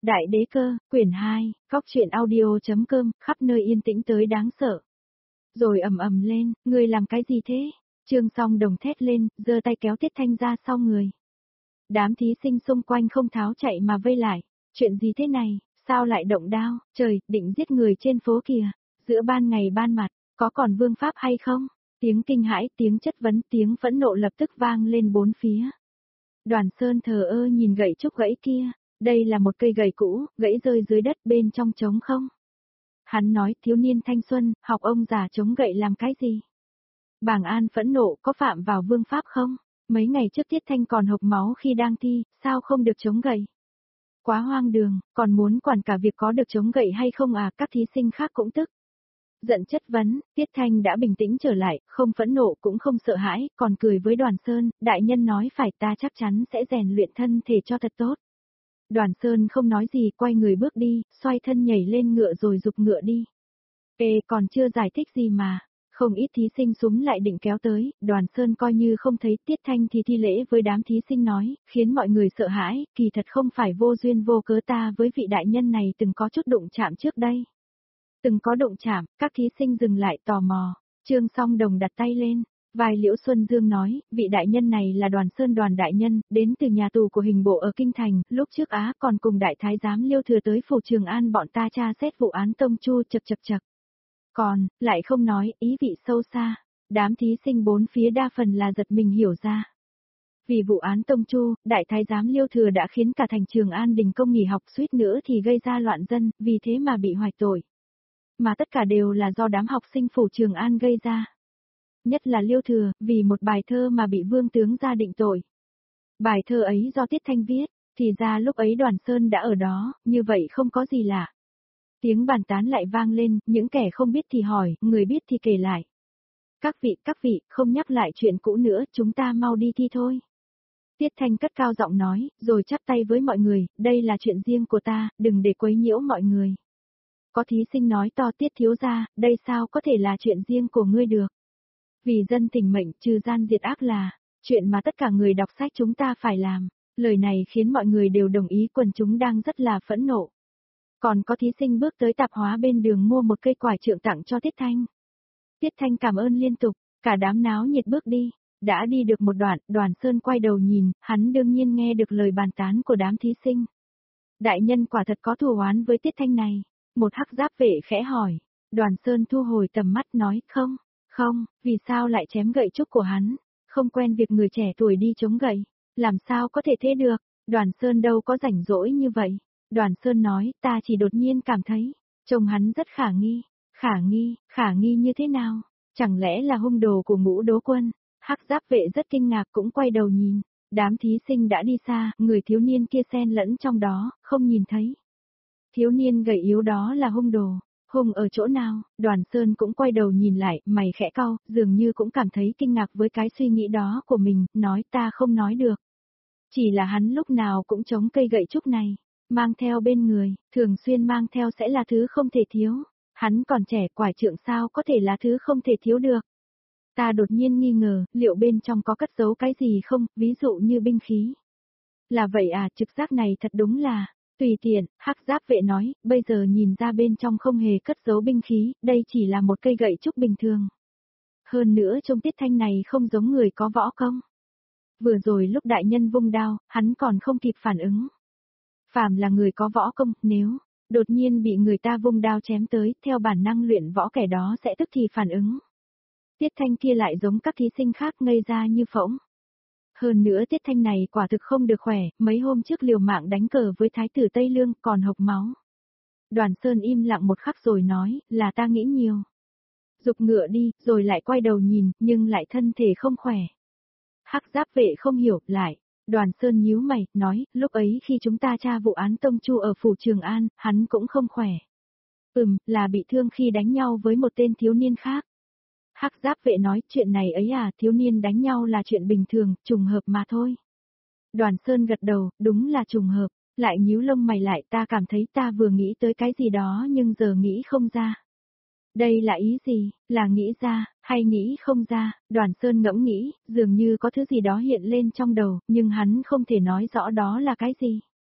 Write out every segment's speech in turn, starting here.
Đại đế cơ, quyển 2, góc truyện audio.com, khắp nơi yên tĩnh tới đáng sợ. Rồi ầm ầm lên, người làm cái gì thế? Trương Song Đồng thét lên, giơ tay kéo Tiết Thanh ra sau người. Đám thí sinh xung quanh không tháo chạy mà vây lại. Chuyện gì thế này, sao lại động đao, trời, định giết người trên phố kìa. Giữa ban ngày ban mặt, có còn vương pháp hay không? Tiếng kinh hãi, tiếng chất vấn, tiếng phẫn nộ lập tức vang lên bốn phía. Đoàn Sơn thờ ơ nhìn gậy trúc gãy kia. Đây là một cây gậy cũ, gãy rơi dưới đất bên trong trống không. Hắn nói thiếu niên thanh xuân, học ông già chống gậy làm cái gì? Bàng An phẫn nộ có phạm vào vương pháp không? Mấy ngày trước Tiết Thanh còn hộc máu khi đang thi, sao không được chống gậy? Quá hoang đường, còn muốn quản cả việc có được chống gậy hay không à? Các thí sinh khác cũng tức. Giận chất vấn, Tiết Thanh đã bình tĩnh trở lại, không phẫn nộ cũng không sợ hãi, còn cười với Đoàn Sơn, đại nhân nói phải, ta chắc chắn sẽ rèn luyện thân thể cho thật tốt. Đoàn Sơn không nói gì, quay người bước đi, xoay thân nhảy lên ngựa rồi giục ngựa đi. Còn chưa giải thích gì mà. Không ít thí sinh súng lại định kéo tới, Đoàn Sơn coi như không thấy, Tiết Thanh thì thi lễ với đám thí sinh nói, khiến mọi người sợ hãi, kỳ thật không phải vô duyên vô cớ, ta với vị đại nhân này từng có chút đụng chạm trước đây. Từng có đụng chạm, các thí sinh dừng lại tò mò. Trương Song Đồng đặt tay lên. Vai Liễu Xuân Dương nói, vị đại nhân này là Đoàn Sơn Đoàn đại nhân, đến từ nhà tù của hình bộ ở Kinh Thành, lúc trước Á còn cùng đại thái giám Liêu Thừa tới phủ Trường An bọn ta tra xét vụ án Tông Chu chật. Còn, lại không nói, ý vị sâu xa. Đám thí sinh bốn phía đa phần là giật mình hiểu ra. Vì vụ án Tông Chu, đại thái giám Liêu Thừa đã khiến cả thành Trường An đình công nghỉ học, suýt nữa thì gây ra loạn dân, vì thế mà bị hoài tội. Mà tất cả đều là do đám học sinh phủ Trường An gây ra. Nhất là Liêu Thừa, vì một bài thơ mà bị vương tướng ra định tội. Bài thơ ấy do Tiết Thanh viết, thì ra lúc ấy Đoàn Sơn đã ở đó, như vậy không có gì lạ. Tiếng bàn tán lại vang lên, những kẻ không biết thì hỏi, người biết thì kể lại. Các vị, không nhắc lại chuyện cũ nữa, chúng ta mau đi thi thôi. Tiết Thanh cất cao giọng nói, rồi chắp tay với mọi người, đây là chuyện riêng của ta, đừng để quấy nhiễu mọi người. Có thí sinh nói to, Tiết thiếu gia, đây sao có thể là chuyện riêng của ngươi được. Vì dân tình mệnh, trừ gian diệt ác là chuyện mà tất cả người đọc sách chúng ta phải làm. Lời này khiến mọi người đều đồng ý, quần chúng đang rất là phẫn nộ. Còn có thí sinh bước tới tạp hóa bên đường mua một cây quải trượng tặng cho Tiết Thanh. Tiết Thanh cảm ơn liên tục, cả đám náo nhiệt bước đi. Đã đi được một đoạn, Đoàn Sơn quay đầu nhìn, hắn đương nhiên nghe được lời bàn tán của đám thí sinh. Đại nhân quả thật có thù oán với Tiết Thanh này. Một hắc giáp vệ khẽ hỏi. Đoàn Sơn thu hồi tầm mắt nói, không, vì sao lại chém gậy trúc của hắn? Không quen việc người trẻ tuổi đi chống gậy. Làm sao có thể thế được? Đoàn Sơn đâu có rảnh rỗi như vậy. Đoàn Sơn nói, ta chỉ đột nhiên cảm thấy, trông hắn rất khả nghi. Khả nghi như thế nào? Chẳng lẽ là hung đồ của Ngũ Đố Quân? Hắc giáp vệ rất kinh ngạc cũng quay đầu nhìn. Đám thí sinh đã đi xa, người thiếu niên kia xen lẫn trong đó, không nhìn thấy. Thiếu niên gầy yếu đó là hung đồ. Hung ở chỗ nào? Đoàn Sơn cũng quay đầu nhìn lại, mày khẽ cau, dường như cũng cảm thấy kinh ngạc với cái suy nghĩ đó của mình, nói ta không nói được. Chỉ là hắn lúc nào cũng chống cây gậy trúc này, mang theo bên người, thường xuyên mang theo sẽ là thứ không thể thiếu. Hắn còn trẻ, quải trượng sao có thể là thứ không thể thiếu được. Ta đột nhiên nghi ngờ, liệu bên trong có cất giấu cái gì không, ví dụ như binh khí. Là vậy à, trực giác này thật đúng là... Tùy tiện, hắc giáp vệ nói, bây giờ nhìn ra bên trong không hề cất giấu binh khí, đây chỉ là một cây gậy trúc bình thường. Hơn nữa trông Tiết Thanh này không giống người có võ công. Vừa rồi lúc đại nhân vung đao, hắn còn không kịp phản ứng. Phàm là người có võ công, nếu đột nhiên bị người ta vung đao chém tới, theo bản năng luyện võ kẻ đó sẽ tức thì phản ứng. Tiết Thanh kia lại giống các thí sinh khác ngây ra như phỗng. Hơn nữa Tiết Thanh này quả thực không được khỏe, mấy hôm trước liều mạng đánh cờ với thái tử Tây Lương còn hộc máu. Đoàn Sơn im lặng một khắc rồi nói, là ta nghĩ nhiều. Giục ngựa đi, rồi lại quay đầu nhìn, nhưng lại thân thể không khỏe. Hắc giáp vệ không hiểu, lại. Đoàn Sơn nhíu mày, nói, lúc ấy khi chúng ta tra vụ án Tông Chu ở phủ Trường An, hắn cũng không khỏe. Là bị thương khi đánh nhau với một tên thiếu niên khác. Hắc giáp vệ nói, chuyện này ấy à, thiếu niên đánh nhau là chuyện bình thường, trùng hợp mà thôi. Đoàn Sơn gật đầu, đúng là trùng hợp, lại nhíu lông mày lại, ta cảm thấy ta vừa nghĩ tới cái gì đó nhưng giờ nghĩ không ra. Đây là ý gì, là nghĩ ra, hay nghĩ không ra? Đoàn Sơn ngẫm nghĩ, dường như có thứ gì đó hiện lên trong đầu, nhưng hắn không thể nói rõ đó là cái gì.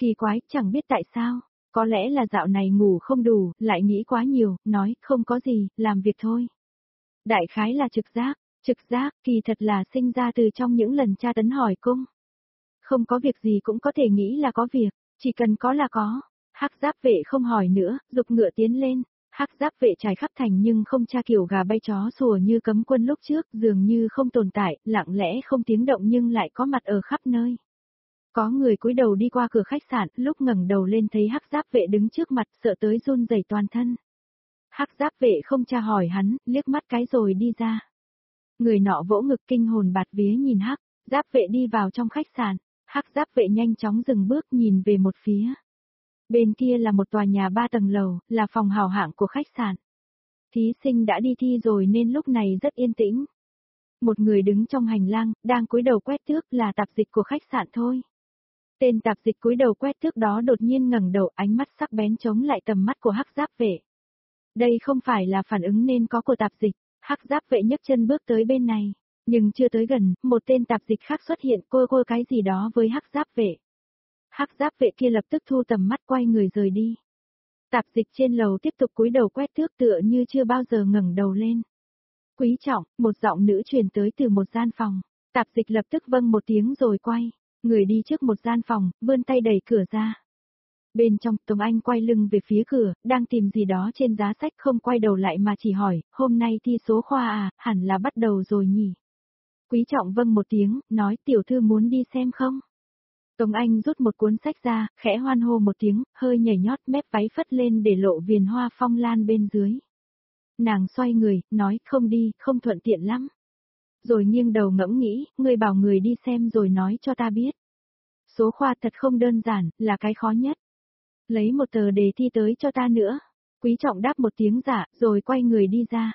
Kỳ quái, chẳng biết tại sao. Có lẽ là dạo này ngủ không đủ, lại nghĩ quá nhiều, nói, không có gì, làm việc thôi. Đại khái là trực giác, kỳ thật là sinh ra từ trong những lần tra tấn hỏi cung. Không có việc gì cũng có thể nghĩ là có việc, chỉ cần có là có. Hắc giáp vệ không hỏi nữa, dục ngựa tiến lên. Hắc giáp vệ trải khắp thành nhưng không tra kiểu gà bay chó sủa như cấm quân lúc trước, dường như không tồn tại, lặng lẽ không tiếng động nhưng lại có mặt ở khắp nơi. Có người cúi đầu đi qua cửa khách sạn, lúc ngẩng đầu lên thấy hắc giáp vệ đứng trước mặt, sợ tới run rẩy toàn thân. Hắc giáp vệ không tra hỏi hắn, liếc mắt cái rồi đi ra. Người nọ vỗ ngực kinh hồn bạt vía nhìn hắc giáp vệ đi vào trong khách sạn. Hắc giáp vệ nhanh chóng dừng bước nhìn về một phía. Bên kia là một tòa nhà 3 tầng lầu, là phòng hào hạng của khách sạn. Thí sinh đã đi thi rồi nên lúc này rất yên tĩnh. Một người đứng trong hành lang, đang cúi đầu quét tước là tạp dịch của khách sạn thôi. Tên tạp dịch cúi đầu quét tước đó đột nhiên ngẩng đầu, ánh mắt sắc bén chống lại tầm mắt của hắc giáp vệ. Đây không phải là phản ứng nên có của tạp dịch. Hắc giáp vệ nhấc chân bước tới bên này. Nhưng chưa tới gần, một tên tạp dịch khác xuất hiện cô cái gì đó với hắc giáp vệ. Hắc giáp vệ kia lập tức thu tầm mắt quay người rời đi. Tạp dịch trên lầu tiếp tục cúi đầu quét tước tựa như chưa bao giờ ngẩng đầu lên. Quý trọng, một giọng nữ truyền tới từ một gian phòng. Tạp dịch lập tức vâng một tiếng rồi quay. Người đi trước một gian phòng, vươn tay đẩy cửa ra. Bên trong, Tống Anh quay lưng về phía cửa, đang tìm gì đó trên giá sách không quay đầu lại mà chỉ hỏi, hôm nay thi số khoa à, hẳn là bắt đầu rồi nhỉ. Quý trọng vâng một tiếng, nói tiểu thư muốn đi xem không? Tống Anh rút một cuốn sách ra, khẽ hoan hô một tiếng, hơi nhảy nhót mép váy phất lên để lộ viền hoa phong lan bên dưới. Nàng xoay người, nói không đi, không thuận tiện lắm. Rồi nghiêng đầu ngẫm nghĩ, người bảo người đi xem rồi nói cho ta biết. Số khoa thật không đơn giản, là cái khó nhất. Lấy một tờ đề thi tới cho ta nữa. Quý trọng đáp một tiếng dạ, rồi quay người đi ra.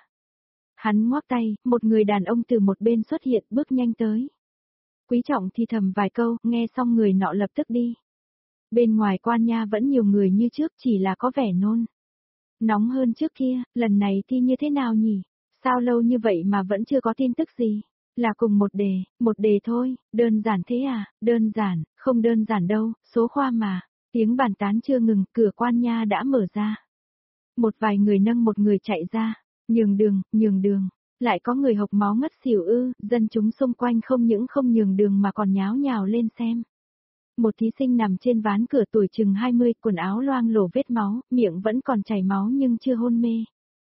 Hắn ngoắc tay, một người đàn ông từ một bên xuất hiện bước nhanh tới. Quý trọng thì thầm vài câu, nghe xong người nọ lập tức đi. Bên ngoài quan nha vẫn nhiều người như trước, chỉ là có vẻ nôn nóng hơn trước kia, lần này thi như thế nào nhỉ? Sao lâu như vậy mà vẫn chưa có tin tức gì? Là cùng một đề thôi, đơn giản thế à? Đơn giản, không đơn giản đâu, số khoa mà. Tiếng bàn tán chưa ngừng, cửa quan nha đã mở ra. Một vài người nâng một người chạy ra, nhường đường. Lại có người hộc máu ngất xỉu dân chúng xung quanh không những không nhường đường mà còn nháo nhào lên xem. Một thí sinh nằm trên ván cửa tuổi chừng 20, quần áo loang lổ vết máu, miệng vẫn còn chảy máu nhưng chưa hôn mê.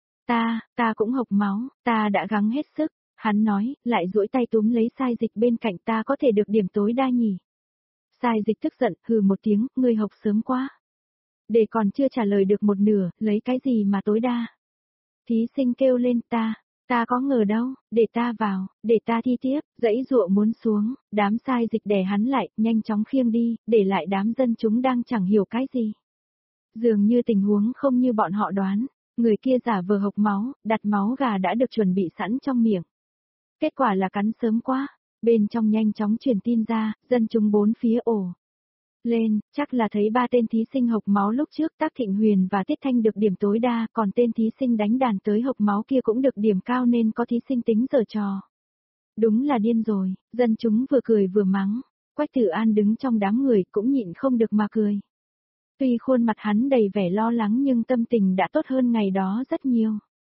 Ta cũng hộc máu, ta đã gắng hết sức, hắn nói, lại duỗi tay túm lấy Sai Dịch bên cạnh, ta có thể được điểm tối đa nhỉ. Sai Dịch tức giận, hừ một tiếng, ngươi hộc sớm quá. Để còn chưa trả lời được một nửa, lấy cái gì mà tối đa. Thí sinh kêu lên, ta có ngờ đâu, để ta vào, để ta thi tiếp, dãy dụa muốn xuống, đám Sai Dịch đè hắn lại, nhanh chóng khiêng đi, để lại đám dân chúng đang chẳng hiểu cái gì. Dường như tình huống không như bọn họ đoán, người kia giả vờ hộc máu, đặt máu gà đã được chuẩn bị sẵn trong miệng. Kết quả là cắn sớm quá, bên trong nhanh chóng truyền tin ra, dân chúng bốn phía ồ lên, chắc là thấy ba tên thí sinh hộc máu lúc trước, Tác Thịnh Huyền và Tiết Thanh được điểm tối đa, còn tên thí sinh đánh đàn tới hộc máu kia cũng được điểm cao nên có thí sinh tính giở trò. Đúng là điên rồi, dân chúng vừa cười vừa mắng, Quách Tử An đứng trong đám người cũng nhịn không được mà cười. Tuy khuôn mặt hắn đầy vẻ lo lắng nhưng tâm tình đã tốt hơn ngày đó rất nhiều.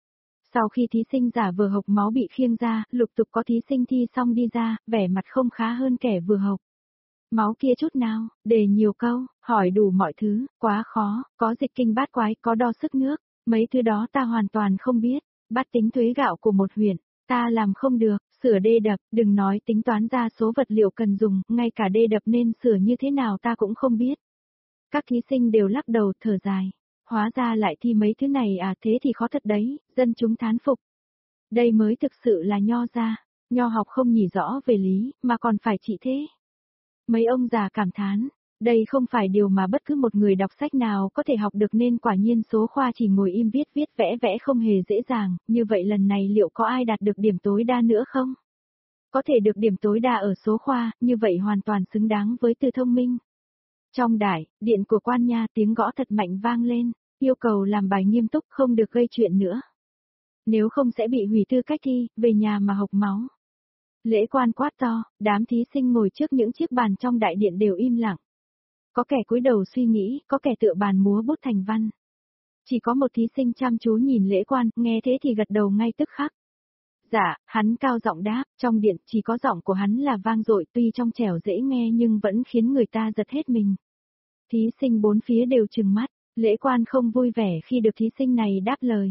Sau khi thí sinh giả vờ hộc máu bị khiêng ra, lục tục có thí sinh thi xong đi ra, vẻ mặt không khá hơn kẻ vừa hộc máu kia chút nào, đề nhiều câu, hỏi đủ mọi thứ, quá khó, có dịch kinh bát quái, có đo sức nước, mấy thứ đó ta hoàn toàn không biết, bát tính thuế gạo của một huyện, ta làm không được, sửa đê đập, đừng nói tính toán ra số vật liệu cần dùng, ngay cả đê đập nên sửa như thế nào ta cũng không biết. Các thí sinh đều lắc đầu thở dài, hóa ra lại thi mấy thứ này à, thế thì khó thật đấy, dân chúng thán phục. Đây mới thực sự là nho gia, nho học không nhỉ rõ về lý, mà còn phải trị thế. Mấy ông già cảm thán, đây không phải điều mà bất cứ một người đọc sách nào có thể học được nên quả nhiên số khoa chỉ ngồi im viết vẽ vẽ không hề dễ dàng, như vậy lần này liệu có ai đạt được điểm tối đa nữa không? Có thể được điểm tối đa ở số khoa, như vậy hoàn toàn xứng đáng với Từ Thông Minh. Trong đại điện của quan nha tiếng gõ thật mạnh vang lên, yêu cầu làm bài nghiêm túc không được gây chuyện nữa. Nếu không sẽ bị hủy tư cách thi, về nhà mà hộc máu. Lễ quan quát to, đám thí sinh ngồi trước những chiếc bàn trong đại điện đều im lặng. Có kẻ cúi đầu suy nghĩ, có kẻ tựa bàn múa bút thành văn. Chỉ có một thí sinh chăm chú nhìn lễ quan, nghe thế thì gật đầu ngay tức khắc. Dạ, hắn cao giọng đáp, trong điện chỉ có giọng của hắn là vang dội, tuy trong trẻo dễ nghe nhưng vẫn khiến người ta giật hết mình. Thí sinh bốn phía đều trừng mắt, lễ quan không vui vẻ khi được thí sinh này đáp lời.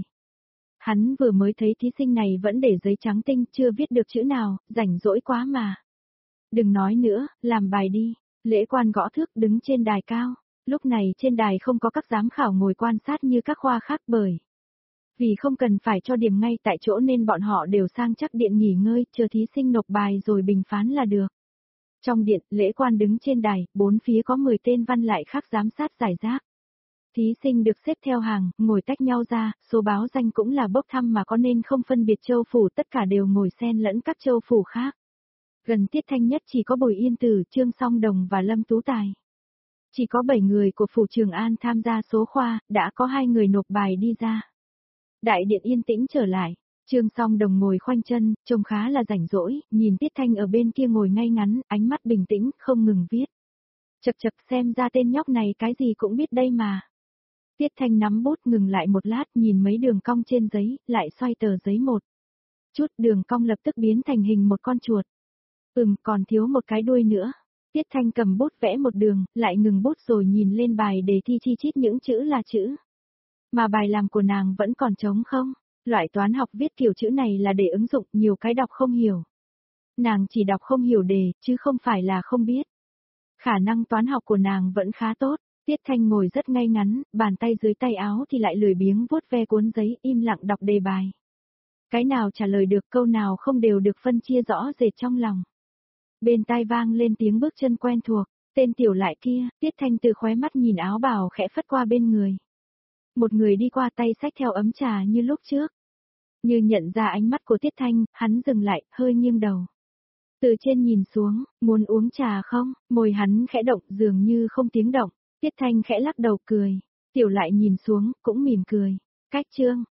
Hắn vừa mới thấy thí sinh này vẫn để giấy trắng tinh, chưa viết được chữ nào, rảnh rỗi quá mà. Đừng nói nữa, làm bài đi. Lễ quan gõ thước đứng trên đài cao. Lúc này trên đài không có các giám khảo ngồi quan sát như các khoa khác bởi. Vì không cần phải cho điểm ngay tại chỗ nên bọn họ đều sang chắc điện nghỉ ngơi, chờ thí sinh nộp bài rồi bình phán là được. Trong điện, lễ quan đứng trên đài, bốn phía có 10 tên văn lại khác giám sát giải rác. Thí sinh được xếp theo hàng, ngồi tách nhau ra, số báo danh cũng là bốc thăm mà có nên không phân biệt châu phủ, tất cả đều ngồi xen lẫn các châu phủ khác. Gần Tiết Thanh nhất chỉ có Bồi Yên Tử, Trương Song Đồng và Lâm Tú Tài. Chỉ có 7 người của phủ Trường An tham gia số khoa, đã có 2 người nộp bài đi ra. Đại điện yên tĩnh trở lại, Trương Song Đồng ngồi khoanh chân, trông khá là rảnh rỗi, nhìn Tiết Thanh ở bên kia ngồi ngay ngắn, ánh mắt bình tĩnh, không ngừng viết. Chậc chậc, xem ra tên nhóc này cái gì cũng biết đây mà. Tiết Thanh nắm bút ngừng lại một lát, nhìn mấy đường cong trên giấy, lại xoay tờ giấy một chút, đường cong lập tức biến thành hình một con chuột. Còn thiếu một cái đuôi nữa. Tiết Thanh cầm bút vẽ một đường, lại ngừng bút rồi nhìn lên bài đề thi chi chít những chữ là chữ. Mà bài làm của nàng vẫn còn trống không? Loại toán học viết kiểu chữ này là để ứng dụng, nhiều cái đọc không hiểu. Nàng chỉ đọc không hiểu đề, chứ không phải là không biết. Khả năng toán học của nàng vẫn khá tốt. Tiết Thanh ngồi rất ngay ngắn, bàn tay dưới tay áo thì lại lười biếng vuốt ve cuốn giấy, im lặng đọc đề bài. Cái nào trả lời được, câu nào không đều được phân chia rõ rệt trong lòng. Bên tai vang lên tiếng bước chân quen thuộc, tên tiểu lại kia. Tiết Thanh từ khóe mắt nhìn áo bào khẽ phất qua bên người. Một người đi qua, tay xách theo ấm trà như lúc trước. Như nhận ra ánh mắt của Tiết Thanh, hắn dừng lại, hơi nghiêng đầu. Từ trên nhìn xuống, muốn uống trà không? Môi hắn khẽ động, dường như không tiếng động. Tiết Thanh khẽ lắc đầu cười. Tiểu lại nhìn xuống, cũng mỉm cười. Cách Trương,